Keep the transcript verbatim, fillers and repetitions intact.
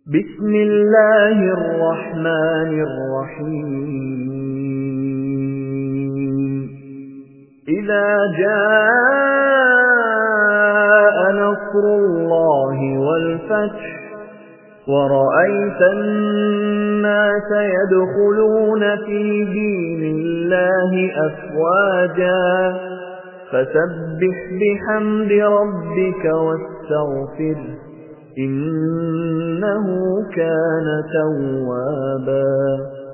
بسم الله الرحمن الرحيم إذا جاء نصر الله والفتح ورأيت الناس يدخلون في دين الله أفواجا فسبح بحمد ربك واستغفره إنه كان توابا.